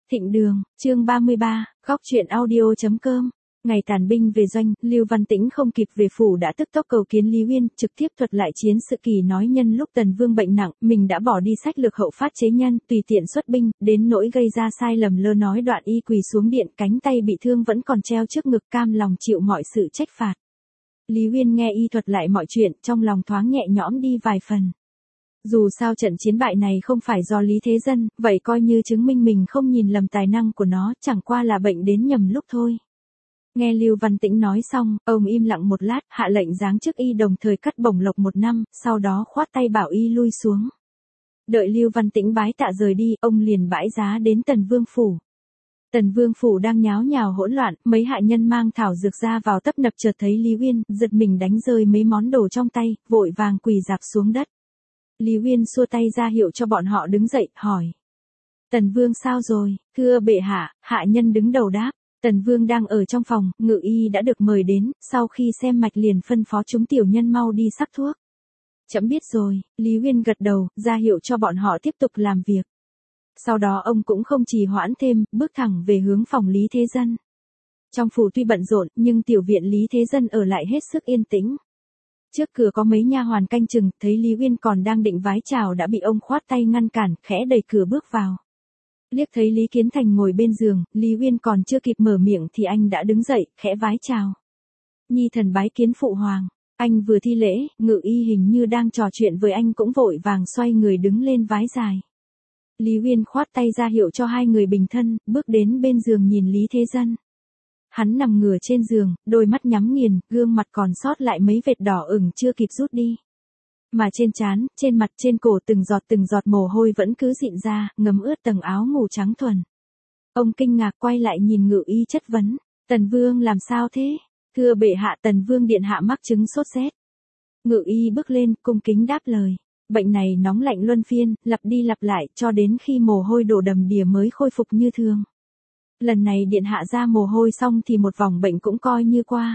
Thịnh Đường, chương 33, góc truyện audio.com. Ngày tàn binh về doanh, Lưu Văn Tĩnh không kịp về phủ đã tức tốc cầu kiến Lý Uyên, trực tiếp thuật lại chiến sự kỳ nói nhân lúc Tần Vương bệnh nặng, mình đã bỏ đi sách lược hậu phát chế nhân, tùy tiện xuất binh, đến nỗi gây ra sai lầm lơ nói đoạn y quỳ xuống điện, cánh tay bị thương vẫn còn treo trước ngực, cam lòng chịu mọi sự trách phạt. Lý Uyên nghe y thuật lại mọi chuyện, trong lòng thoáng nhẹ nhõm đi vài phần. Dù sao trận chiến bại này không phải do Lý Thế Dân, vậy coi như chứng minh mình không nhìn lầm tài năng của nó, chẳng qua là bệnh đến nhầm lúc thôi. Nghe Lưu Văn Tĩnh nói xong, ông im lặng một lát, hạ lệnh giáng chức y đồng thời cắt bổng lộc 1 năm, sau đó khoát tay bảo y lui xuống. Đợi Lưu Văn Tĩnh bái tạ rời đi, ông liền bãi giá đến Tần Vương phủ. Tần Vương phủ đang nháo nhào hỗn loạn, mấy hạ nhân mang thảo dược ra vào tấp nập, chợt thấy Lý Uyên, giật mình đánh rơi mấy món đồ trong tay, vội vàng quỳ rạp xuống đất. Lý Uyên xua tay ra hiệu cho bọn họ đứng dậy, hỏi. Tần Vương sao rồi? Thưa bệ hạ, hạ nhân đứng đầu đáp. Tần Vương đang ở trong phòng, ngự y đã được mời đến, sau khi xem mạch liền phân phó chúng tiểu nhân mau đi sắc thuốc. Trẫm biết rồi, Lý Uyên gật đầu, ra hiệu cho bọn họ tiếp tục làm việc. Sau đó ông cũng không trì hoãn thêm, bước thẳng về hướng phòng Lý Thế Dân. Trong phủ tuy bận rộn, nhưng tiểu viện Lý Thế Dân ở lại hết sức yên tĩnh. Trước cửa có mấy nha hoàn canh chừng, thấy Lý Uyên còn đang định vái chào đã bị ông khoát tay ngăn cản, khẽ đẩy cửa bước vào. Liếc thấy Lý Kiến Thành ngồi bên giường, Lý Uyên còn chưa kịp mở miệng thì anh đã đứng dậy, khẽ vái chào. Nhi thần bái kiến phụ hoàng. Anh vừa thi lễ, ngự y hình như đang trò chuyện với anh cũng vội vàng xoay người đứng lên vái dài. Lý Uyên khoát tay ra hiệu cho hai người bình thân, bước đến bên giường nhìn Lý Thế Dân. Hắn nằm ngửa trên giường, đôi mắt nhắm nghiền, gương mặt còn sót lại mấy vệt đỏ ửng chưa kịp rút đi. Mà trên trán, trên mặt, trên cổ từng giọt mồ hôi vẫn cứ dịn ra, ngấm ướt tầng áo ngủ trắng thuần. Ông kinh ngạc quay lại nhìn ngự y chất vấn. Tần Vương làm sao thế? Thưa bệ hạ, Tần Vương điện hạ mắc chứng sốt rét. Ngự y bước lên, cung kính đáp lời. Bệnh này nóng lạnh luân phiên, lặp đi lặp lại, cho đến khi mồ hôi đổ đầm đìa mới khôi phục như thường. Lần này điện hạ ra mồ hôi xong thì một vòng bệnh cũng coi như qua.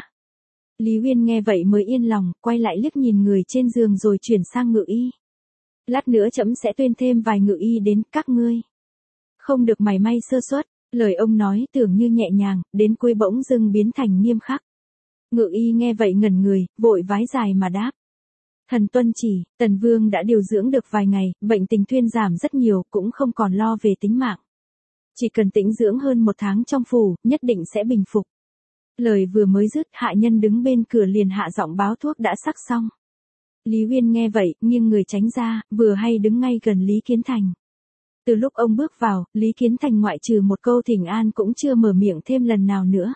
Lý Uyên nghe vậy mới yên lòng, quay lại liếc nhìn người trên giường rồi chuyển sang ngự y. Lát nữa trẫm sẽ tuyên thêm vài ngự y đến, các ngươi không được mảy may sơ suất. Lời ông nói tưởng như nhẹ nhàng, đến cuối bỗng dưng biến thành nghiêm khắc. Ngự y nghe vậy ngẩn người, vội vái dài mà đáp. Thần tuân chỉ, Tần Vương đã điều dưỡng được vài ngày, bệnh tình thuyên giảm rất nhiều, cũng không còn lo về tính mạng. Chỉ cần tĩnh dưỡng hơn 1 tháng trong phủ, nhất định sẽ bình phục. Lời vừa mới dứt, hạ nhân đứng bên cửa liền hạ giọng báo thuốc đã sắc xong. Lý Uyên nghe vậy, nghiêng người tránh ra, vừa hay đứng ngay gần Lý Kiến Thành. Từ lúc ông bước vào, Lý Kiến Thành ngoại trừ một câu thỉnh an cũng chưa mở miệng thêm lần nào nữa.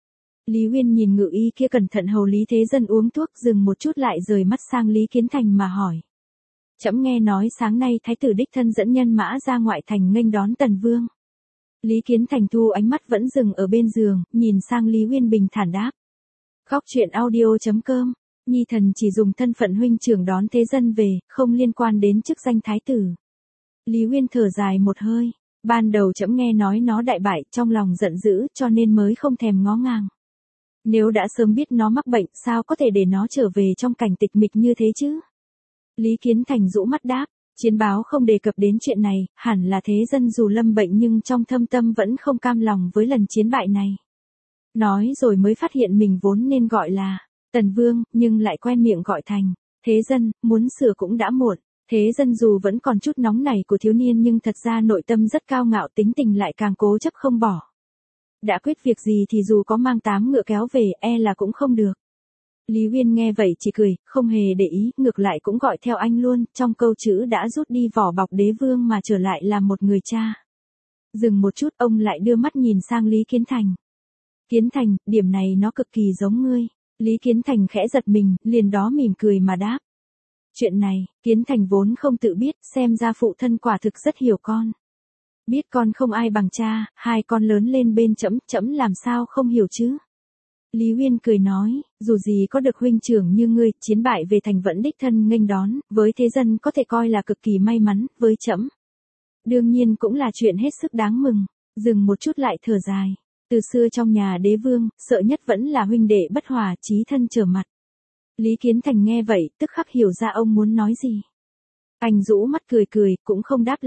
Lý Uyên nhìn ngự y kia cẩn thận hầu Lý Thế Dân uống thuốc, dừng một chút lại rời mắt sang Lý Kiến Thành mà hỏi. Trẫm nghe nói sáng nay thái tử đích thân dẫn nhân mã ra ngoại thành nghênh đón Tần Vương. Lý Kiến Thành thu ánh mắt vẫn dừng ở bên giường, nhìn sang Lý Uyên bình thản đáp. Góc truyện audio.com, Nhi thần chỉ dùng thân phận huynh trưởng đón Thế Dân về, không liên quan đến chức danh thái tử. Lý Uyên thở dài một hơi, ban đầu trẫm nghe nói nó đại bại, trong lòng giận dữ cho nên mới không thèm ngó ngàng. Nếu đã sớm biết nó mắc bệnh, sao có thể để nó trở về trong cảnh tịch mịch như thế chứ? Lý Kiến Thành rũ mắt đáp. Chiến báo không đề cập đến chuyện này, hẳn là Thế Dân dù lâm bệnh nhưng trong thâm tâm vẫn không cam lòng với lần chiến bại này. Nói rồi mới phát hiện mình vốn nên gọi là Tần Vương, nhưng lại quen miệng gọi thành Thế Dân, muốn sửa cũng đã muộn. Thế Dân dù vẫn còn chút nóng nảy của thiếu niên nhưng thật ra nội tâm rất cao ngạo, tính tình lại càng cố chấp không bỏ. Đã quyết việc gì thì dù có mang 8 ngựa kéo về, là cũng không được. Lý Uyên nghe vậy chỉ cười, không hề để ý, ngược lại cũng gọi theo anh luôn, trong câu chữ đã rút đi vỏ bọc đế vương mà trở lại là một người cha. Dừng một chút, ông lại đưa mắt nhìn sang Lý Kiến Thành. Kiến Thành, điểm này nó cực kỳ giống ngươi. Lý Kiến Thành khẽ giật mình, liền đó mỉm cười mà đáp. Chuyện này, Kiến Thành vốn không tự biết, xem ra phụ thân quả thực rất hiểu con. Biết con không ai bằng cha, hai con lớn lên bên trẫm làm sao không hiểu chứ. Lý Uyên cười nói, dù gì có được huynh trưởng như ngươi, chiến bại về thành vẫn đích thân nghênh đón, với Thế Dân có thể coi là cực kỳ may mắn, với trẫm đương nhiên cũng là chuyện hết sức đáng mừng. Dừng một chút lại thở dài. Từ xưa trong nhà đế vương, sợ nhất vẫn là huynh đệ bất hòa, chí thân trở mặt. Lý Kiến Thành nghe vậy, tức khắc hiểu ra ông muốn nói gì. Anh rũ mắt cười, cũng không đáp lại.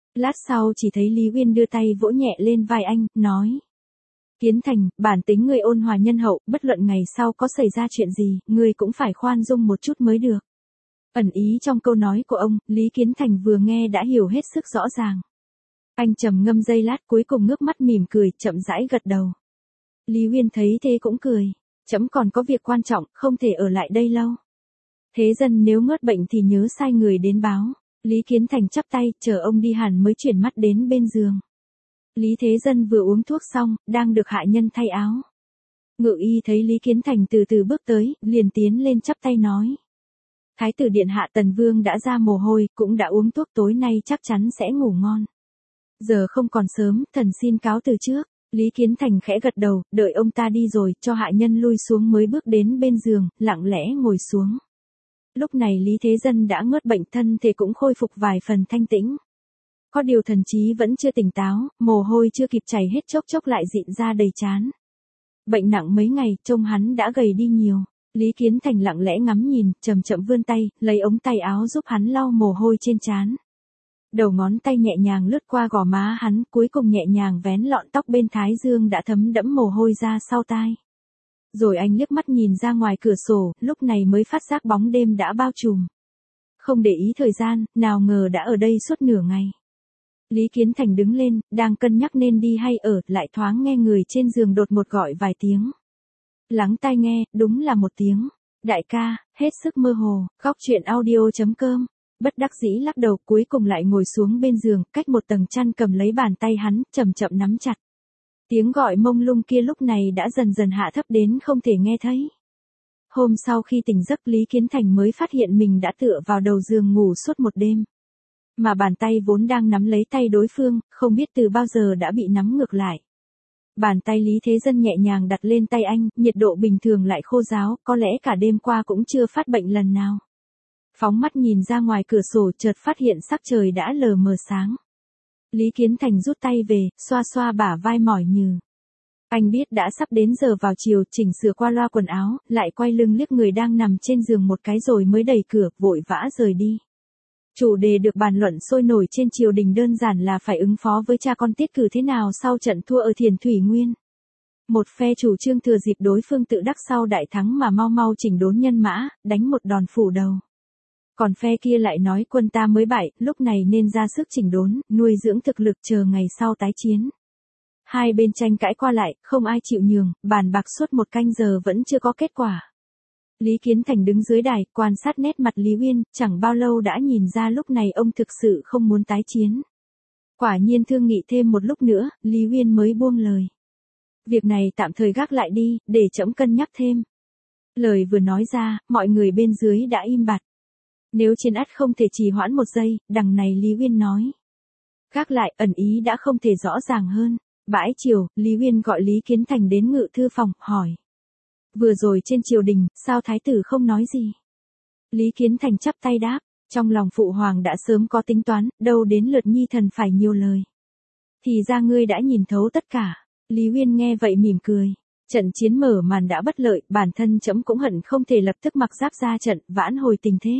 Lát sau chỉ thấy Lý Uyên đưa tay vỗ nhẹ lên vai anh, nói. Kiến Thành, bản tính người ôn hòa nhân hậu, bất luận ngày sau có xảy ra chuyện gì, người cũng phải khoan dung một chút mới được. Ẩn ý trong câu nói của ông, Lý Kiến Thành vừa nghe đã hiểu hết sức rõ ràng. Anh trầm ngâm giây lát cuối cùng ngước mắt mỉm cười, chậm rãi gật đầu. Lý Uyên thấy thế cũng cười. Trẫm còn có việc quan trọng, không thể ở lại đây lâu. Thế dân nếu ngớt bệnh thì nhớ sai người đến báo. Lý Kiến Thành chắp tay, chờ ông đi hẳn mới chuyển mắt đến bên giường. Lý Thế Dân vừa uống thuốc xong, đang được hạ nhân thay áo. Ngự y thấy Lý Kiến Thành từ từ bước tới, liền tiến lên chắp tay nói. Thái tử điện hạ Tần Vương đã ra mồ hôi, cũng đã uống thuốc tối nay chắc chắn sẽ ngủ ngon. Giờ không còn sớm, thần xin cáo từ trước. Lý Kiến Thành khẽ gật đầu, đợi ông ta đi rồi, cho hạ nhân lui xuống mới bước đến bên giường, lặng lẽ ngồi xuống. Lúc này Lý Thế Dân đã ngớt bệnh, thân thể cũng khôi phục vài phần thanh tĩnh. Có điều thần trí vẫn chưa tỉnh táo, mồ hôi chưa kịp chảy hết chốc chốc lại dịn ra đầy trán. Bệnh nặng mấy ngày, trông hắn đã gầy đi nhiều. Lý Kiến Thành lặng lẽ ngắm nhìn, chậm chậm vươn tay, lấy ống tay áo giúp hắn lau mồ hôi trên trán. Đầu ngón tay nhẹ nhàng lướt qua gò má hắn, cuối cùng nhẹ nhàng vén lọn tóc bên thái dương đã thấm đẫm mồ hôi ra sau tai. Rồi anh liếc mắt nhìn ra ngoài cửa sổ, lúc này mới phát giác bóng đêm đã bao trùm. Không để ý thời gian, nào ngờ đã ở đây suốt nửa ngày. Lý Kiến Thành đứng lên, đang cân nhắc nên đi hay ở, lại thoáng nghe người trên giường đột ngột gọi vài tiếng. Lắng tai nghe, đúng là một tiếng. Đại ca, hết sức mơ hồ, góc truyện audio.com. Bất đắc dĩ lắc đầu, cuối cùng lại ngồi xuống bên giường, cách một tầng chăn cầm lấy bàn tay hắn, chậm chậm nắm chặt. Tiếng gọi mông lung kia lúc này đã dần dần hạ thấp đến không thể nghe thấy. Hôm sau khi tỉnh giấc Lý Kiến Thành mới phát hiện mình đã tựa vào đầu giường ngủ suốt một đêm. Mà bàn tay vốn đang nắm lấy tay đối phương, không biết từ bao giờ đã bị nắm ngược lại. Bàn tay Lý Thế Dân nhẹ nhàng đặt lên tay anh, nhiệt độ bình thường lại khô ráo, có lẽ cả đêm qua cũng chưa phát bệnh lần nào. Phóng mắt nhìn ra ngoài cửa sổ chợt phát hiện sắc trời đã lờ mờ sáng. Lý Kiến Thành rút tay về, xoa xoa bả vai mỏi nhừ. Anh biết đã sắp đến giờ vào chiều, chỉnh sửa qua loa quần áo, lại quay lưng liếc người đang nằm trên giường một cái rồi mới đẩy cửa, vội vã rời đi. Chủ đề được bàn luận sôi nổi trên triều đình đơn giản là phải ứng phó với cha con Tiết Cử thế nào sau trận thua ở Thiền Thủy Nguyên. Một phe chủ trương thừa dịp đối phương tự đắc sau đại thắng mà mau mau chỉnh đốn nhân mã, đánh một đòn phủ đầu. Còn phe kia lại nói quân ta mới bại, lúc này nên ra sức chỉnh đốn, nuôi dưỡng thực lực chờ ngày sau tái chiến. Hai bên tranh cãi qua lại, không ai chịu nhường, bàn bạc suốt một canh giờ vẫn chưa có kết quả. Lý Kiến Thành đứng dưới đài, quan sát nét mặt Lý Uyên, chẳng bao lâu đã nhìn ra lúc này ông thực sự không muốn tái chiến. Quả nhiên thương nghị thêm một lúc nữa, Lý Uyên mới buông lời. Việc này tạm thời gác lại đi, để trẫm cân nhắc thêm. Lời vừa nói ra, mọi người bên dưới đã im bặt. Nếu chiến ắt không thể trì hoãn một giây, đằng này Lý Uyên nói. Gác lại, ẩn ý đã không thể rõ ràng hơn. Bãi chiều, Lý Uyên gọi Lý Kiến Thành đến ngự thư phòng, hỏi. Vừa rồi trên triều đình, sao thái tử không nói gì? Lý Kiến Thành chắp tay đáp, trong lòng phụ hoàng đã sớm có tính toán, đâu đến lượt nhi thần phải nhiều lời. Thì ra ngươi đã nhìn thấu tất cả. Lý Uyên nghe vậy mỉm cười. Trận chiến mở màn đã bất lợi, bản thân trẫm cũng hận không thể lập tức mặc giáp ra trận, vãn hồi tình thế.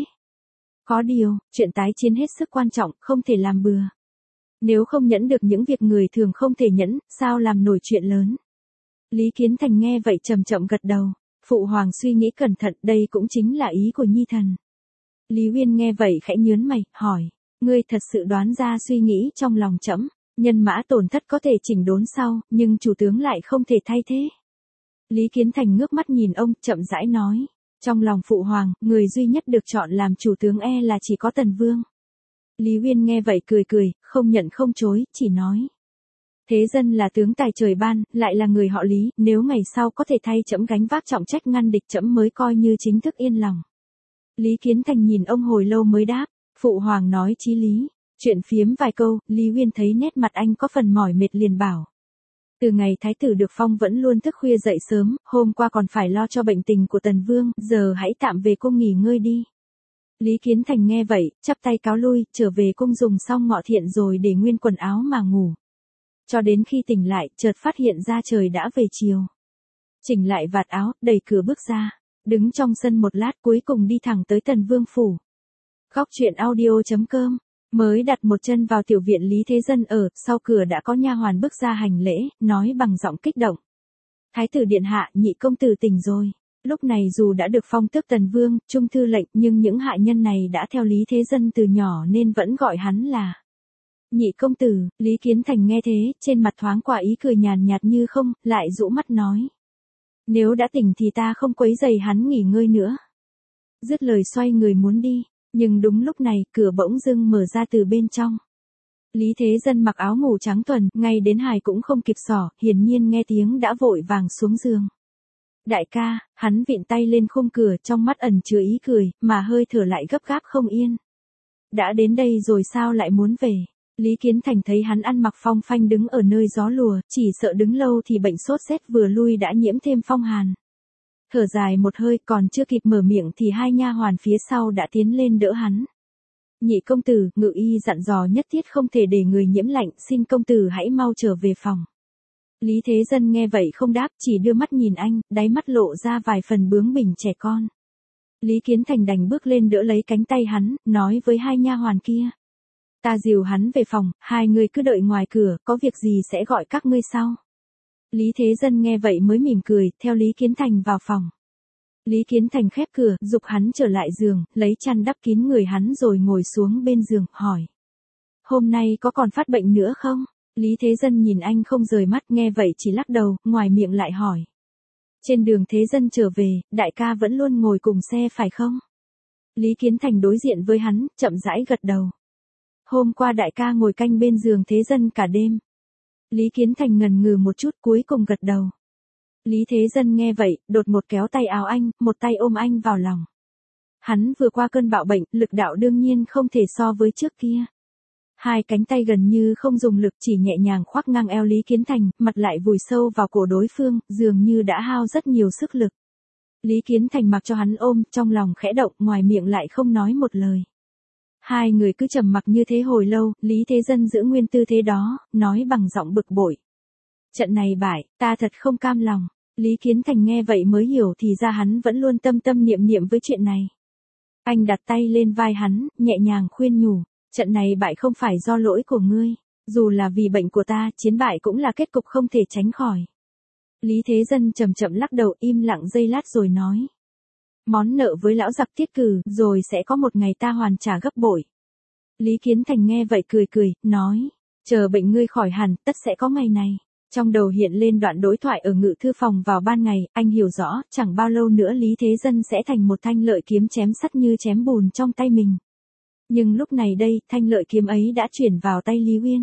Có điều, chuyện tái chiến hết sức quan trọng, không thể làm bừa. Nếu không nhẫn được những việc người thường không thể nhẫn, sao làm nổi chuyện lớn. Lý Kiến Thành nghe vậy chậm chậm gật đầu. Phụ hoàng suy nghĩ cẩn thận, đây cũng chính là ý của nhi thần. Lý Uyên nghe vậy khẽ nhướng mày, hỏi. Ngươi thật sự đoán ra suy nghĩ trong lòng trẫm. Nhân mã tổn thất có thể chỉnh đốn sau, nhưng chủ tướng lại không thể thay thế. Lý Kiến Thành ngước mắt nhìn ông, chậm rãi nói. Trong lòng phụ hoàng, người duy nhất được chọn làm chủ tướng là chỉ có Tần Vương. Lý Uyên nghe vậy cười cười, không nhận không chối, chỉ nói. Thế Dân là tướng tài trời ban, lại là người họ Lý, nếu ngày sau có thể thay trẫm gánh vác trọng trách ngăn địch trẫm mới coi như chính thức yên lòng. Lý Kiến Thành nhìn ông hồi lâu mới đáp, phụ hoàng nói chí lý. Chuyện phiếm vài câu, Lý Uyên thấy nét mặt anh có phần mỏi mệt liền bảo. Từ ngày thái tử được phong vẫn luôn thức khuya dậy sớm, hôm qua còn phải lo cho bệnh tình của Tần Vương, giờ hãy tạm về cung nghỉ ngơi đi. Lý Kiến Thành nghe vậy, chắp tay cáo lui, trở về cung dùng xong ngọ thiện rồi để nguyên quần áo mà ngủ. Cho đến khi tỉnh lại, chợt phát hiện ra trời đã về chiều. Chỉnh lại vạt áo, đẩy cửa bước ra, đứng trong sân một lát cuối cùng đi thẳng tới Tần Vương phủ. Góc truyện audio.com Mới đặt một chân vào tiểu viện Lý Thế Dân ở, sau cửa đã có nha hoàn bước ra hành lễ, nói bằng giọng kích động. Thái tử điện hạ, nhị công tử tỉnh rồi. Lúc này dù đã được phong tước tần vương, trung thư lệnh, nhưng những hạ nhân này đã theo Lý Thế Dân từ nhỏ nên vẫn gọi hắn là nhị công tử. Lý Kiến Thành nghe thế, trên mặt thoáng qua ý cười nhàn nhạt như không, lại rũ mắt nói. Nếu đã tỉnh thì ta không quấy rầy hắn nghỉ ngơi nữa. Dứt lời xoay người muốn đi, nhưng đúng lúc này, cửa bỗng dưng mở ra từ bên trong. Lý Thế Dân mặc áo ngủ trắng thuần, ngay đến hài cũng không kịp xỏ, hiển nhiên nghe tiếng đã vội vàng xuống giường. Đại ca, hắn vịn tay lên khung cửa, trong mắt ẩn chứa ý cười, mà hơi thở lại gấp gáp không yên. Đã đến đây rồi sao lại muốn về? Lý Kiến Thành thấy hắn ăn mặc phong phanh đứng ở nơi gió lùa, chỉ sợ đứng lâu thì bệnh sốt rét vừa lui đã nhiễm thêm phong hàn. Thở dài một hơi, còn chưa kịp mở miệng thì hai nha hoàn phía sau đã tiến lên đỡ hắn. Nhị công tử, ngự y dặn dò nhất thiết không thể để người nhiễm lạnh, xin công tử hãy mau trở về phòng. Lý Thế Dân nghe vậy không đáp, chỉ đưa mắt nhìn anh, đáy mắt lộ ra vài phần bướng bỉnh trẻ con. Lý Kiến Thành đành bước lên đỡ lấy cánh tay hắn, nói với hai nha hoàn kia. Ta dìu hắn về phòng, hai người cứ đợi ngoài cửa, có việc gì sẽ gọi các ngươi sau. Lý Thế Dân nghe vậy mới mỉm cười, theo Lý Kiến Thành vào phòng. Lý Kiến Thành khép cửa, giục hắn trở lại giường, lấy chăn đắp kín người hắn rồi ngồi xuống bên giường, hỏi. Hôm nay có còn phát bệnh nữa không? Lý Thế Dân nhìn anh không rời mắt, nghe vậy chỉ lắc đầu, ngoài miệng lại hỏi. Trên đường Thế Dân trở về, đại ca vẫn luôn ngồi cùng xe phải không? Lý Kiến Thành đối diện với hắn, chậm rãi gật đầu. Hôm qua đại ca ngồi canh bên giường Thế Dân cả đêm. Lý Kiến Thành ngần ngừ một chút cuối cùng gật đầu. Lý Thế Dân nghe vậy, đột một kéo tay áo anh, một tay ôm anh vào lòng. Hắn vừa qua cơn bạo bệnh, lực đạo đương nhiên không thể so với trước kia. Hai cánh tay gần như không dùng lực, chỉ nhẹ nhàng khoác ngang eo Lý Kiến Thành, mặt lại vùi sâu vào cổ đối phương, dường như đã hao rất nhiều sức lực. Lý Kiến Thành mặc cho hắn ôm, trong lòng khẽ động, ngoài miệng lại không nói một lời. Hai người cứ trầm mặc như thế hồi lâu, Lý Thế Dân giữ nguyên tư thế đó, nói bằng giọng bực bội. Trận này bại, ta thật không cam lòng. Lý Kiến Thành nghe vậy mới hiểu thì ra hắn vẫn luôn tâm tâm niệm niệm với chuyện này. Anh đặt tay lên vai hắn, nhẹ nhàng khuyên nhủ. Trận này bại không phải do lỗi của ngươi. Dù là vì bệnh của ta, chiến bại cũng là kết cục không thể tránh khỏi. Lý Thế Dân chậm chậm lắc đầu, im lặng giây lát rồi nói. Món nợ với lão giặc Tiết Cử, rồi sẽ có một ngày ta hoàn trả gấp bội. Lý Kiến Thành nghe vậy cười cười, nói. Chờ bệnh ngươi khỏi hẳn, tất sẽ có ngày này. Trong đầu hiện lên đoạn đối thoại ở ngự thư phòng vào ban ngày, anh hiểu rõ, chẳng bao lâu nữa Lý Thế Dân sẽ thành một thanh lợi kiếm chém sắt như chém bùn trong tay mình. Nhưng lúc này đây, thanh lợi kiếm ấy đã chuyển vào tay Lý Uyên.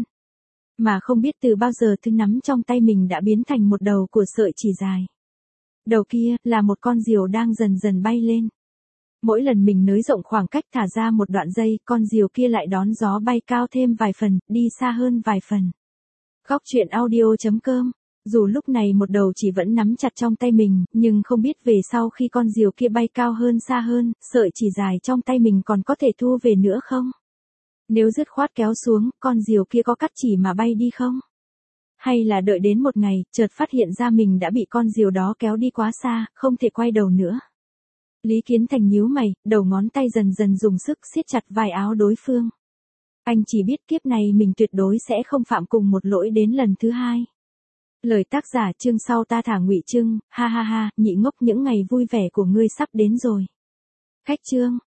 Mà không biết từ bao giờ thứ nắm trong tay mình đã biến thành một đầu của sợi chỉ dài. Đầu kia, là một con diều đang dần dần bay lên. Mỗi lần mình nới rộng khoảng cách thả ra một đoạn dây, con diều kia lại đón gió bay cao thêm vài phần, đi xa hơn vài phần. Góc truyện audio.com. Dù lúc này một đầu chỉ vẫn nắm chặt trong tay mình, nhưng không biết về sau khi con diều kia bay cao hơn xa hơn, sợi chỉ dài trong tay mình còn có thể thu về nữa không? Nếu dứt khoát kéo xuống, con diều kia có cắt chỉ mà bay đi không? Hay là đợi đến một ngày, chợt phát hiện ra mình đã bị con diều đó kéo đi quá xa, không thể quay đầu nữa. Lý Kiến Thành nhíu mày, đầu ngón tay dần dần dùng sức siết chặt vai áo đối phương. Anh chỉ biết kiếp này mình tuyệt đối sẽ không phạm cùng một lỗi đến lần thứ hai. Lời tác giả chương sau ta thả ngụy Trưng, ha ha ha, nhị ngốc những ngày vui vẻ của ngươi sắp đến rồi. Khách chương.